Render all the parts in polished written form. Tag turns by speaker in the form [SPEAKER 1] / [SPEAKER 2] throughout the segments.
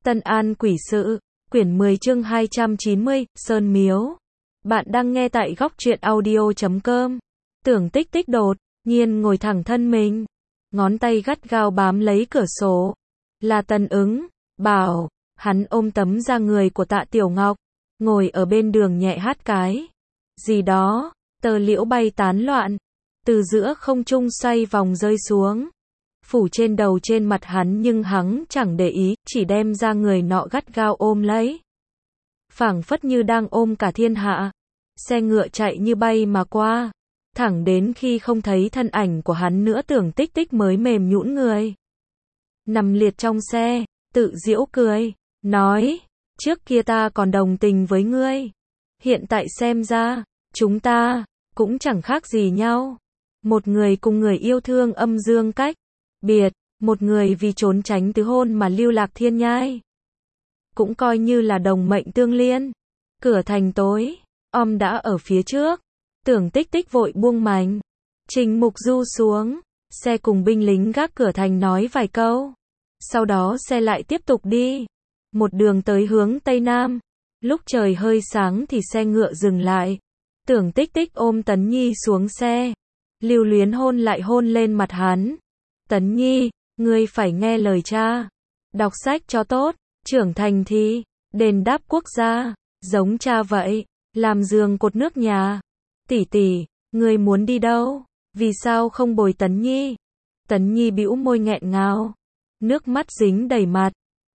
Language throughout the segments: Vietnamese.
[SPEAKER 1] Tân An Quỷ Sự, quyển 10 chương 290, Sơn Miếu. Bạn đang nghe tại góc truyện audio.com. Tưởng Tích Tích đột nhiên ngồi thẳng thân mình, ngón tay gắt gao bám lấy cửa sổ. Là Tần Ứng, bảo, hắn ôm tấm da người của Tạ Tiểu Ngọc, ngồi ở bên đường nhẹ hát cái gì đó, tơ liễu bay tán loạn, từ giữa không trung xoay vòng rơi xuống, phủ trên đầu trên mặt hắn, nhưng hắn chẳng để ý, chỉ đem ra người nọ gắt gao ôm lấy. Phảng phất như đang ôm cả thiên hạ. Xe ngựa chạy như bay mà qua, thẳng đến khi không thấy thân ảnh của hắn nữa, Tưởng Tích Tích mới mềm nhũn người. Nằm liệt trong xe, tự giễu cười, nói, trước kia ta còn đồng tình với ngươi. Hiện tại xem ra, chúng ta cũng chẳng khác gì nhau. Một người cùng người yêu thương âm dương cách biệt, một người vì trốn tránh tứ hôn mà lưu lạc thiên nhai. Cũng coi như là đồng mệnh tương liên. Cửa thành tối om đã ở phía trước. Tưởng Tích Tích vội buông mành Trình Mục Du xuống xe, cùng binh lính gác cửa thành nói vài câu. Sau đó xe lại tiếp tục đi, một đường tới hướng Tây Nam. Lúc trời hơi sáng thì xe ngựa dừng lại. Tưởng Tích Tích ôm Tấn Nhi xuống xe, lưu luyến hôn lại hôn lên mặt hắn. Tấn Nhi, ngươi phải nghe lời cha, đọc sách cho tốt, trưởng thành thì đền đáp quốc gia, giống cha vậy, làm giường cột nước nhà. Tỷ tỷ, ngươi muốn đi đâu? Vì sao không bồi Tấn Nhi? Tấn Nhi bĩu môi nghẹn ngào, nước mắt dính đầy mặt.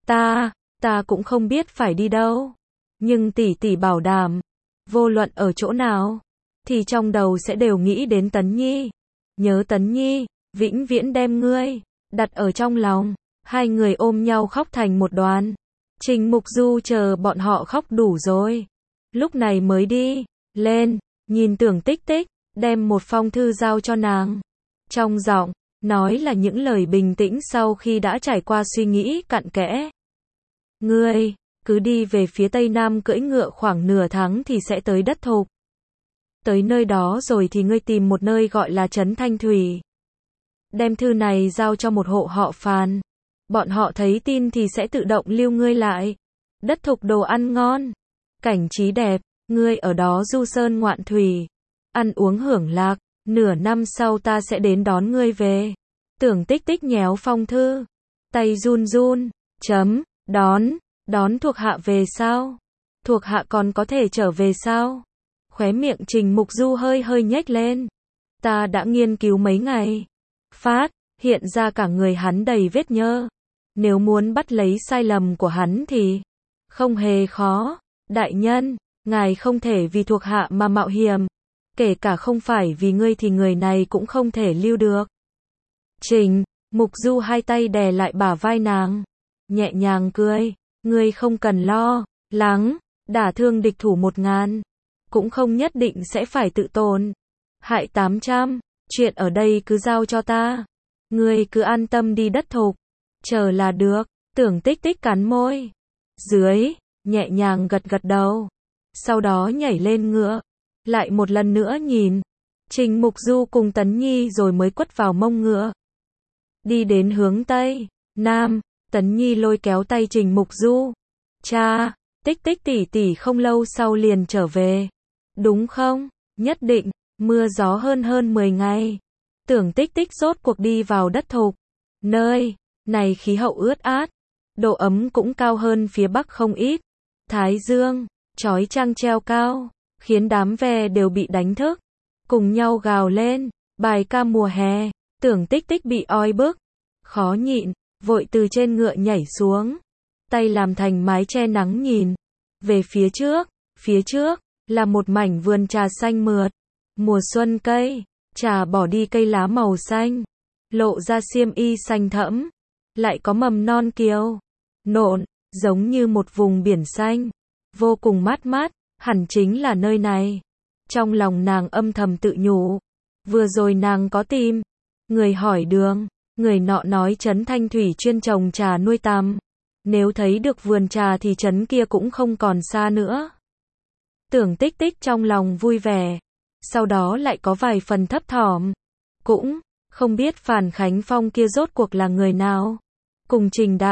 [SPEAKER 1] Ta cũng không biết phải đi đâu, nhưng tỷ tỷ bảo đảm, vô luận ở chỗ nào, thì trong đầu sẽ đều nghĩ đến Tấn Nhi. Nhớ Tấn Nhi, vĩnh viễn đem ngươi đặt ở trong lòng. Hai người ôm nhau khóc thành một đoàn. Trình Mục Du chờ bọn họ khóc đủ rồi, lúc này mới đi lên, nhìn Tưởng Tích Tích, đem một phong thư giao cho nàng. Trong giọng nói là những lời bình tĩnh sau khi đã trải qua suy nghĩ cặn kẽ. Ngươi cứ đi về phía Tây Nam, cưỡi ngựa khoảng nửa tháng thì sẽ tới đất Thục. Tới nơi đó rồi thì ngươi tìm một nơi gọi là Trấn Thanh Thủy. Đem thư này giao cho một hộ họ Phàn. Bọn họ thấy tin thì sẽ tự động lưu ngươi lại. Đất Thục đồ ăn ngon, cảnh trí đẹp, ngươi ở đó du sơn ngoạn thủy, ăn uống hưởng lạc. Nửa năm sau ta sẽ đến đón ngươi về. Tưởng Tích Tích nhéo phong thư, tay run run, đón thuộc hạ về sao? Thuộc hạ còn có thể trở về sao? Khóe miệng Trình Mục Du hơi hơi nhếch lên. Ta đã nghiên cứu mấy ngày, phát hiện ra cả người hắn đầy vết nhơ. Nếu muốn bắt lấy sai lầm của hắn thì không hề khó. Đại nhân, ngài không thể vì thuộc hạ mà mạo hiểm. Kể cả không phải vì ngươi thì người này cũng không thể lưu được. Trình Mục Du hai tay đè lại bả vai nàng, nhẹ nhàng cười. Ngươi không cần lo lắng, đả thương địch thủ 1000, cũng không nhất định sẽ phải tự tổn hại 800. Chuyện ở đây cứ giao cho ta. Ngươi cứ an tâm đi đất Thục, chờ là được. Tưởng Tích Tích cắn môi dưới, nhẹ nhàng gật gật đầu. Sau đó nhảy lên ngựa, lại một lần nữa nhìn Trình Mục Du cùng Tấn Nhi, rồi mới quất vào mông ngựa. Đi đến hướng Tây Nam, Tấn Nhi lôi kéo tay Trình Mục Du. Cha, Tích Tích tỷ tỷ không lâu sau liền trở về, đúng không? Nhất định. Mưa gió hơn 10 ngày. Tưởng Tích Tích rốt cuộc đi vào đất Thục. Nơi này khí hậu ướt át, độ ấm cũng cao hơn phía Bắc không ít. Thái dương chói chang treo cao, khiến đám ve đều bị đánh thức, cùng nhau gào lên bài ca mùa hè. Tưởng Tích Tích bị oi bức, khó nhịn, vội từ trên ngựa nhảy xuống, tay làm thành mái che nắng, nhìn về phía trước là một mảnh vườn trà xanh mượt. Mùa xuân cây trà bỏ đi cây lá màu xanh, lộ ra xiêm y xanh thẫm, lại có mầm non kiều nộn, giống như một vùng biển xanh, vô cùng mát mát. Hẳn chính là nơi này. Trong lòng nàng âm thầm tự nhủ. Vừa rồi nàng có tìm người hỏi đường, người nọ nói Trấn Thanh Thủy chuyên trồng trà nuôi tằm. Nếu thấy được vườn trà thì trấn kia cũng không còn xa nữa. Tưởng Tích Tích trong lòng vui vẻ, sau đó lại có vài phần thấp thỏm. Cũng không biết Phàn Khánh Phong kia rốt cuộc là người nào. Cùng Trình Đại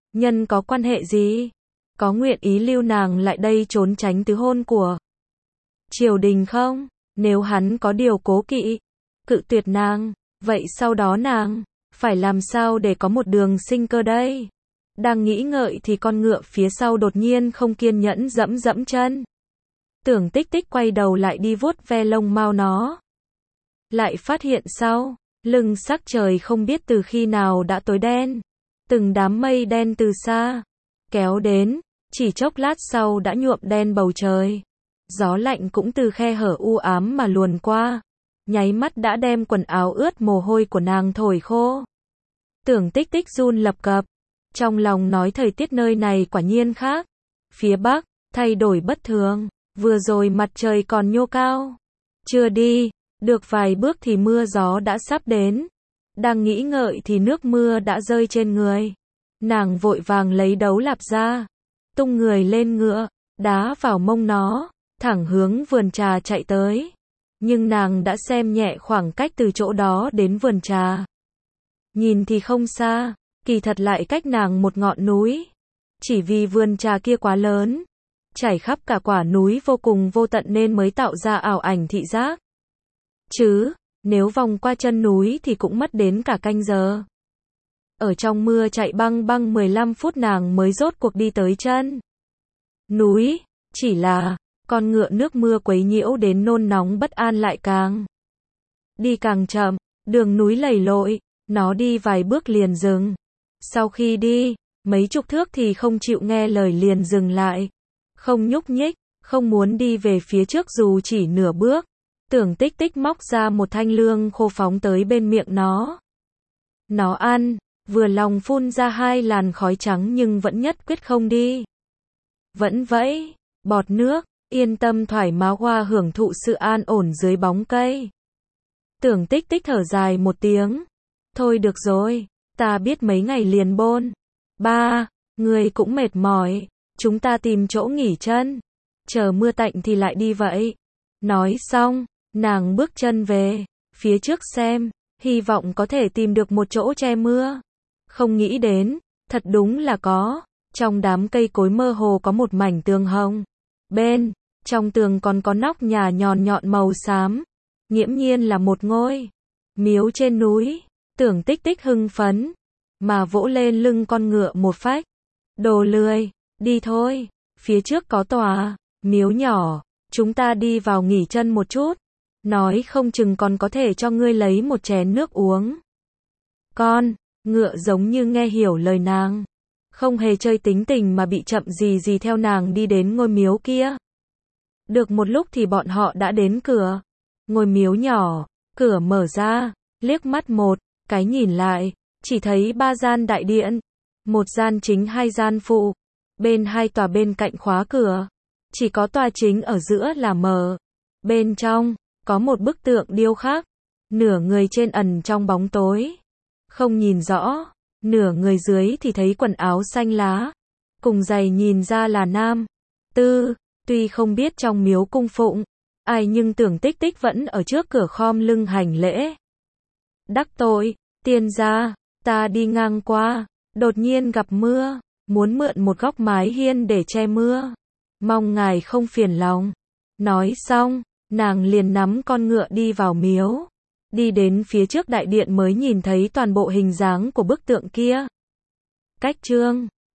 [SPEAKER 1] nhân có quan hệ gì? Có nguyện ý lưu nàng lại đây trốn tránh tứ hôn của triều đình không? Nếu hắn có điều cố kỵ, cự tuyệt nàng, vậy sau đó nàng phải làm sao để có một đường sinh cơ đây? Đang nghĩ ngợi thì con ngựa phía sau đột nhiên không kiên nhẫn dẫm dẫm chân. Tưởng Tích Tích quay đầu lại đi vuốt ve lông mao nó. Lại phát hiện sau lưng sắc trời không biết từ khi nào đã tối đen. Từng đám mây đen từ xa kéo đến, chỉ chốc lát sau đã nhuộm đen bầu trời. Gió lạnh cũng từ khe hở u ám mà luồn qua, nháy mắt đã đem quần áo ướt mồ hôi của nàng thổi khô. Tưởng Tích Tích run lập cập, trong lòng nói thời tiết nơi này quả nhiên khác. Phía Bắc, thay đổi bất thường, vừa rồi mặt trời còn nhô cao. Chưa đi được vài bước thì mưa gió đã sắp đến. Đang nghĩ ngợi thì nước mưa đã rơi trên người. Nàng vội vàng lấy đấu lạp ra, tung người lên ngựa, đá vào mông nó, thẳng hướng vườn trà chạy tới. Nhưng nàng đã xem nhẹ khoảng cách từ chỗ đó đến vườn trà. Nhìn thì không xa, kỳ thật lại cách nàng một ngọn núi. Chỉ vì vườn trà kia quá lớn, trải khắp cả quả núi vô cùng vô tận nên mới tạo ra ảo ảnh thị giác. Chứ, nếu vòng qua chân núi thì cũng mất đến cả canh giờ. Ở trong mưa chạy băng băng 15 phút nàng mới rốt cuộc đi tới chân núi. Chỉ là con ngựa nước mưa quấy nhiễu đến nôn nóng bất an lại càng đi càng chậm, đường núi lầy lội, nó đi vài bước liền dừng. Sau khi đi mấy chục thước thì không chịu nghe lời liền dừng lại, không nhúc nhích, không muốn đi về phía trước dù chỉ nửa bước. Tưởng Tích Tích móc ra một thanh lương khô phóng tới bên miệng nó. Nó ăn, vừa lòng phun ra 2 làn khói trắng nhưng vẫn nhất quyết không đi. Vẫn vẫy bọt nước, yên tâm thoải mái hoa hưởng thụ sự an ổn dưới bóng cây. Tưởng Tích Tích thở dài một tiếng. Thôi được rồi, ta biết mấy ngày liền bôn. Ba, người cũng mệt mỏi, chúng ta tìm chỗ nghỉ chân. Chờ mưa tạnh thì lại đi vậy. Nói xong, nàng bước chân về phía trước xem, hy vọng có thể tìm được một chỗ che mưa. Không nghĩ đến, thật đúng là có. Trong đám cây cối mơ hồ có một mảnh tường hồng. Bên trong tường còn có nóc nhà nhọn nhọn màu xám. Nghiễm nhiên là một ngôi miếu trên núi. Tưởng Tích Tích hưng phấn mà vỗ lên lưng con ngựa một phách. Đồ lười, đi thôi, phía trước có tòa miếu nhỏ, chúng ta đi vào nghỉ chân một chút. Nói không chừng còn có thể cho ngươi lấy một chén nước uống. Con ngựa giống như nghe hiểu lời nàng, không hề chơi tính tình mà bị chậm gì theo nàng đi đến ngôi miếu kia. Được một lúc thì bọn họ đã đến cửa ngôi miếu nhỏ. Cửa mở ra, liếc mắt một cái nhìn lại, chỉ thấy 3 gian đại điện, 1 gian chính 2 gian phụ. Bên 2 tòa bên cạnh khóa cửa, chỉ có tòa chính ở giữa là mở. Bên trong có một bức tượng điêu khắc, nửa người trên ẩn trong bóng tối, không nhìn rõ, nửa người dưới thì thấy quần áo xanh lá, cùng giày nhìn ra là nam tư. Tuy không biết trong miếu cung phụng ai nhưng Tưởng Tích Tích vẫn ở trước cửa khom lưng hành lễ. Đắc tội, tiên gia, ta đi ngang qua, đột nhiên gặp mưa, muốn mượn một góc mái hiên để che mưa. Mong ngài không phiền lòng. Nói xong, nàng liền nắm con ngựa đi vào miếu. Đi đến phía trước đại điện mới nhìn thấy toàn bộ hình dáng của bức tượng kia. Cách chương